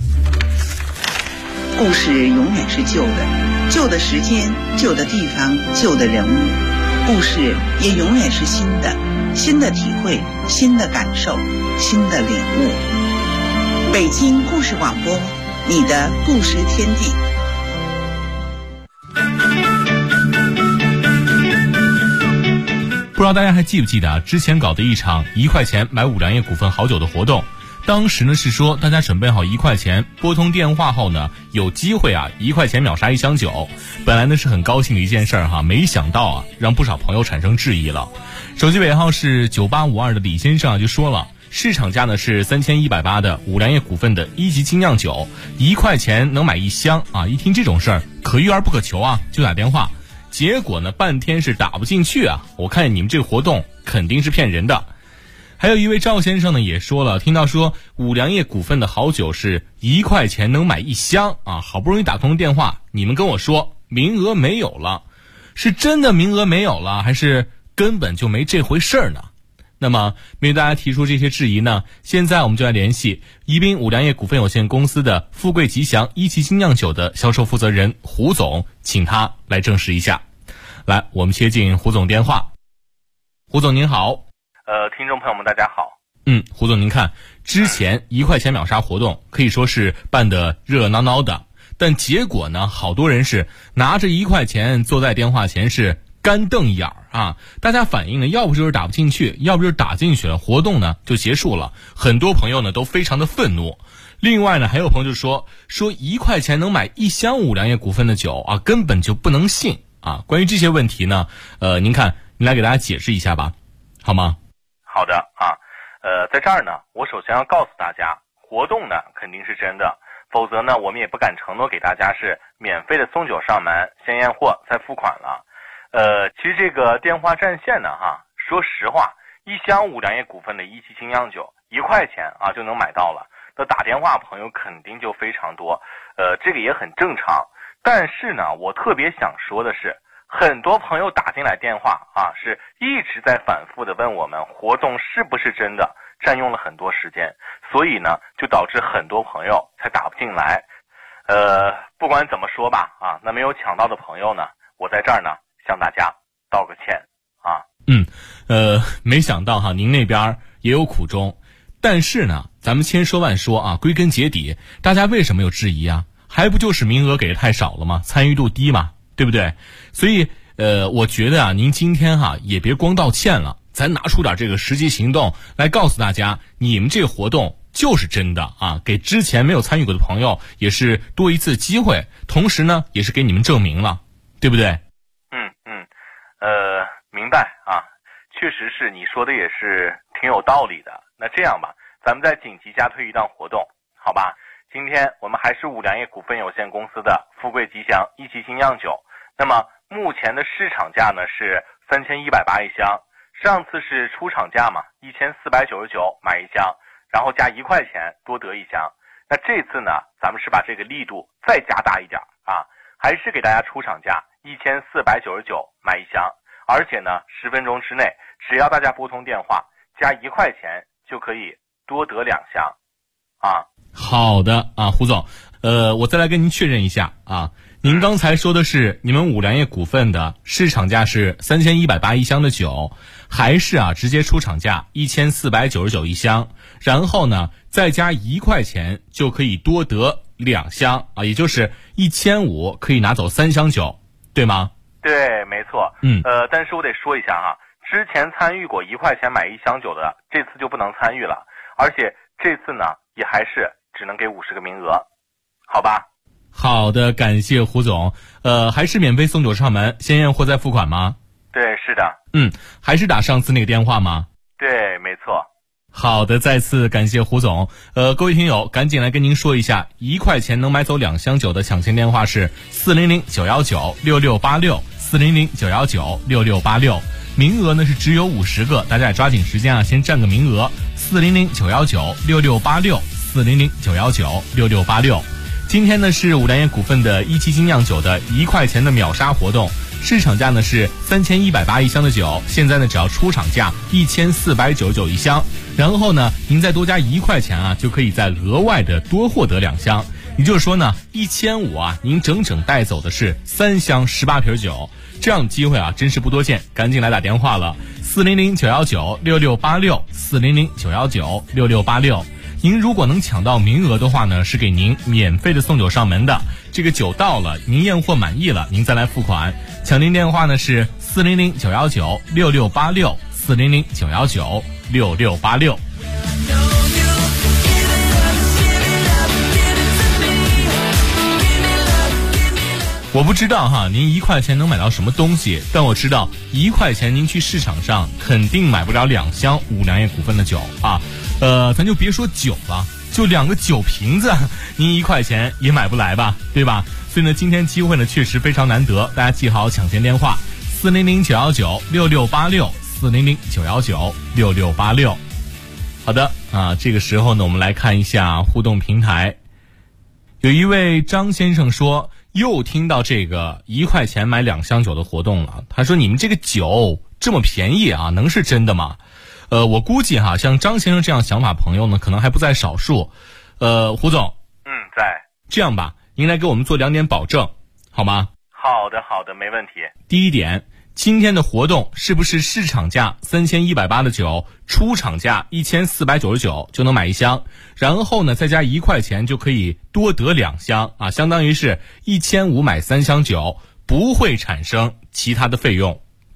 故事永远是旧的，旧的时间，旧的地方，旧的人物。故事也永远是新的，新的体会，新的感受，新的领悟。北京故事广播，你的故事天地。 不知道大家还记不记得之前搞的一场1块钱买五粮液股份好酒的活动，当时呢是说大家准备好1块钱，拨通电话后呢有机会1块钱秒杀1箱酒。本来呢是很高兴的一件事儿没想到让不少朋友产生质疑了。手机尾号是9852的李先生就说了，市场价呢是3180的五粮液股份的1级精酿酒，1块钱能买1箱一听这种事儿可遇而不可求就打电话。结果呢半天是打不进去我看你们这个活动肯定是骗人的。还有一位赵先生呢也说了，听到说五粮液股份的好酒是1块钱能买1箱好不容易打通电话，你们跟我说名额没有了，是真的名额没有了，还是根本就没这回事儿呢？那么面对大家提出这些质疑呢，现在我们就来联系宜宾五粮液股份有限公司的富贵吉祥1级精酿酒的销售负责人胡总，请他来证实一下。来，我们接进胡总电话。胡总您好。 听众朋友们大家好。 胡总您看，之前1块钱秒杀活动可以说是办得热闹闹的，但结果呢好多人是拿着1块钱坐在电话前是干瞪眼儿啊！大家反映呢，要不就是打不进去，要不就是打进去了，活动呢就结束了。很多朋友呢都非常的愤怒。另外呢，还有朋友就说1块钱能买1箱五粮液股份的酒啊，根本就不能信啊！关于这些问题呢，您来给大家解释一下吧，好吗？ 好的啊，在这儿呢，我首先要告诉大家，活动呢肯定是真的，否则呢，我们也不敢承诺给大家是免费的送酒上门，先验货再付款了。其实这个电话占线呢，说实话，1箱五粮液股份的一期精酿酒1块钱啊就能买到了，那打电话朋友肯定就非常多，这个也很正常。但是呢，我特别想说的是，很多朋友打进来电话啊，是一直在反复的问我们活动是不是真的，占用了很多时间，所以呢，就导致很多朋友才打不进来。不管怎么说吧，啊，那没有抢到的朋友呢，我在这儿呢向大家道个歉啊。 没想到哈，您那边也有苦衷，但是呢，咱们千说万说啊，归根结底，大家为什么有质疑啊？还不就是名额给的太少了吗？参与度低嘛，对不对？所以我觉得啊，您今天也别光道歉了，咱拿出点这个实际行动来告诉大家，你们这个活动就是真的啊，给之前没有参与过的朋友也是多一次机会，同时呢，也是给你们证明了，对不对？ 明白啊，确实是你说的也是挺有道理的。那这样吧，咱们再紧急加推一档活动，好吧？今天我们还是五粮液股份有限公司的富贵吉祥一期精酿酒，那么目前的市场价呢是3180一箱，上次是出厂价嘛，1499买1箱，然后加1块钱多得1箱。那这次呢，咱们是把这个力度再加大一点啊，还是给大家出厂价1499买1箱，而且呢10分钟之内，只要大家拨通电话加1块钱就可以多得2箱啊。 好的啊，胡总，我再来跟您确认一下啊，您刚才说的是你们五粮液股份的市场价是3180一箱的酒，还是直接出厂价1499一箱，然后呢再加1块钱就可以多得2箱啊，也就是1500可以拿走3箱酒，对吗？ 对，没错。但是我得说一下哈，之前参与过1块钱买1箱酒的，这次就不能参与了，而且这次呢也还是只能给50个名额，好吧？ 好的，感谢胡总。还是免费送酒上门，先验货再付款吗？ 对，是的。 还是打上次那个电话吗？ 对，没错。 好的，再次感谢胡总。各位听友，赶紧来跟您说一下，1块钱能买走2箱酒的抢先电话是400-919-6686，400-919-6686。名额呢是只有50个，大家也抓紧时间先占个名额。400-919-6686，400-919-6686。今天呢是五粮液股份的一期精酿酒的1块钱的秒杀活动，市场价呢是3180一箱的酒，现在呢只要出厂价1499一箱，然后呢您再多加1块钱就可以再额外的多获得2箱，也就是说呢1500您整整带走的是3箱18瓶酒，这样的机会真是不多见，赶紧来打电话了，400-919-6686，400-919-6686。您如果能抢到名额的话呢，是给您免费的送酒上门的。这个酒到了，您验货满意了，您再来付款。抢您电话呢是400-919-6686，400-919-6686。我不知道您1块钱能买到什么东西，但我知道1块钱您去市场上肯定买不了2箱五粮液股份的酒啊。咱就别说酒了，就2个酒瓶子，您1块钱也买不来吧，对吧？所以呢，今天机会呢确实非常难得，大家记好抢先电话：400-919-6686，400-919-6686。好的这个时候呢，我们来看一下互动平台。有一位张先生说，又听到这个1块钱买2箱酒的活动了。他说：“你们这个酒这么便宜能是真的吗？”我估计像张先生这样想法朋友呢，可能还不在少数。胡总， 在。 这样吧，您来给我们做2点保证，好吗？ 好的，没问题。 第一点，今天的活动是不是市场价3180的酒，出厂价1499就能买1箱，然后呢再加1块钱就可以多得2箱相当于是1500买3箱酒，不会产生其他的费用，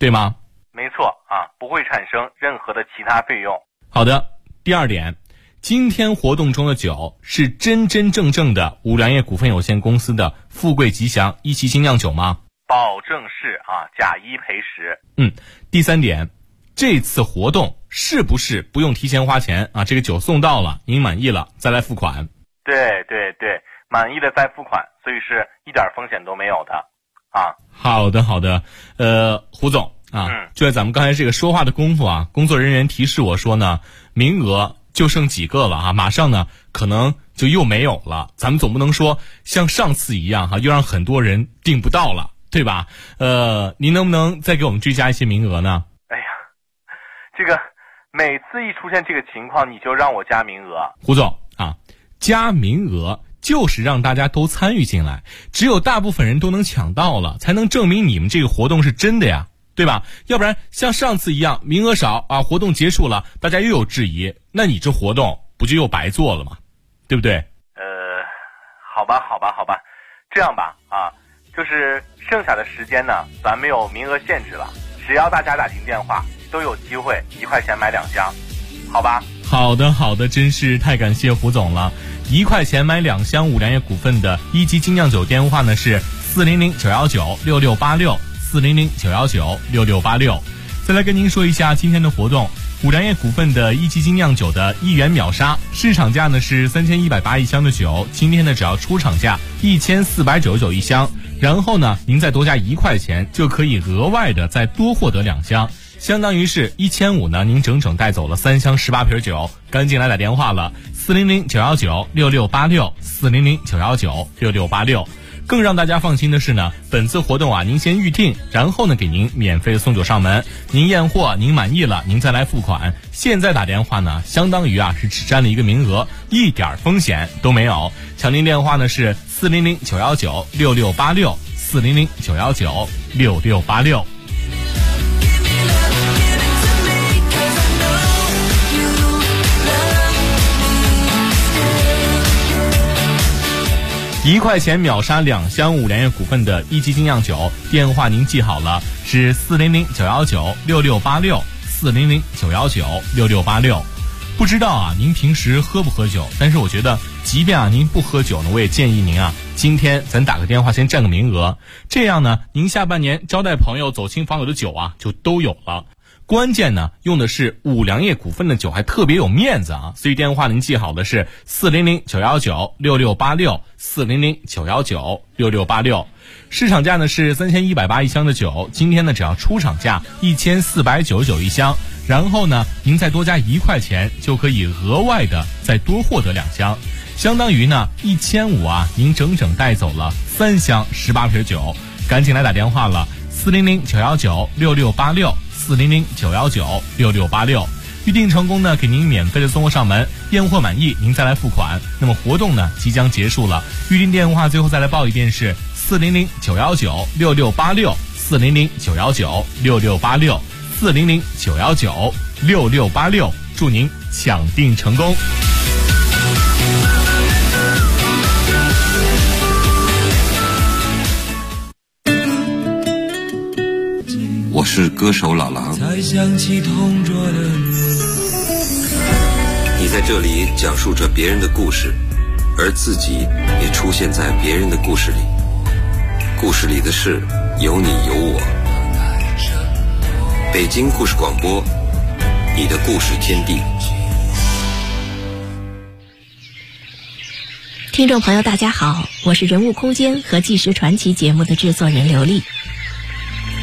对吗？ 没错啊，不会产生任何的其他费用。 好的，第二点，今天活动中的酒是真真正正的五粮液股份有限公司的富贵吉祥一期精酿酒吗？ 保证是啊，假一赔十。 第三点，这次活动是不是不用提前花钱啊？这个酒送到了，您满意了再来付款。 对，满意了再付款，所以是一点风险都没有的啊。 好的，胡总啊，就在咱们刚才这个说话的功夫啊，工作人员提示我说呢，名额就剩几个了啊，马上呢可能就又没有了。咱们总不能说像上次一样又让很多人订不到了，对吧？您能不能再给我们追加一些名额呢？ 哎呀，这个每次一出现这个情况，你就让我加名额。 胡总啊，加名额就是让大家都参与进来，只有大部分人都能抢到了，才能证明你们这个活动是真的呀，对吧？要不然像上次一样名额少啊，活动结束了大家又有质疑，那你这活动不就又白做了吗？对不对？ 好吧，这样吧啊，就是剩下的时间呢，咱没有名额限制了，只要大家打进电话都有机会1块钱买2箱，好吧？ 好的，真是太感谢胡总了。1块钱买2箱五粮液股份的一级精酿酒，电话呢是400-919-6686，400-919-6686。再来跟您说一下今天的活动，五粮液股份的一级精酿酒的1元秒杀，市场价呢是3180一箱的酒，今天呢只要出厂价1499一箱，然后呢您再多加1块钱就可以额外的再多获得2箱，相当于是1500呢，您整整带走了3箱18瓶酒，赶紧来打电话了，400-919-6686，400-919-6686。更让大家放心的是呢，本次活动啊，您先预定，然后呢给您免费的送酒上门，您验货您满意了，您再来付款。现在打电话呢，相当于啊是只占了一个名额，一点风险都没有。抢您电话呢是400-919-6686，400-919-6686。1块钱秒杀2箱五粮液股份的一级精酿酒，电话您记好了，是400-919-6686，400-919-6686。不知道啊，您平时喝不喝酒？但是我觉得，即便啊您不喝酒呢，我也建议您啊，今天咱打个电话先占个名额，这样呢，您下半年招待朋友、走亲访友的酒啊，就都有了。关键呢，用的是五粮液股份的酒，还特别有面子啊！所以电话您记好的是400-919-6686，400-919-6686。市场价呢是3180一箱的酒，今天呢只要出厂价1499一箱，然后呢您再多加1块钱就可以额外的再多获得2箱，相当于呢1500啊，您整整带走了3箱18瓶酒，赶紧来打电话了，400-919-6686，400-919-6686。预定成功呢，给您免费的送货上门，验货满意您再来付款。那么活动呢即将结束了，预定电话最后再来报一遍是400-919-6686，400-919-6686，400-919-6686，祝您抢订成功。 我是歌手老狼，你在这里讲述着别人的故事，而自己也出现在别人的故事里，故事里的事有你有我。北京故事广播，你的故事天地。 听众朋友大家好，我是人物空间和纪实传奇节目的制作人刘丽。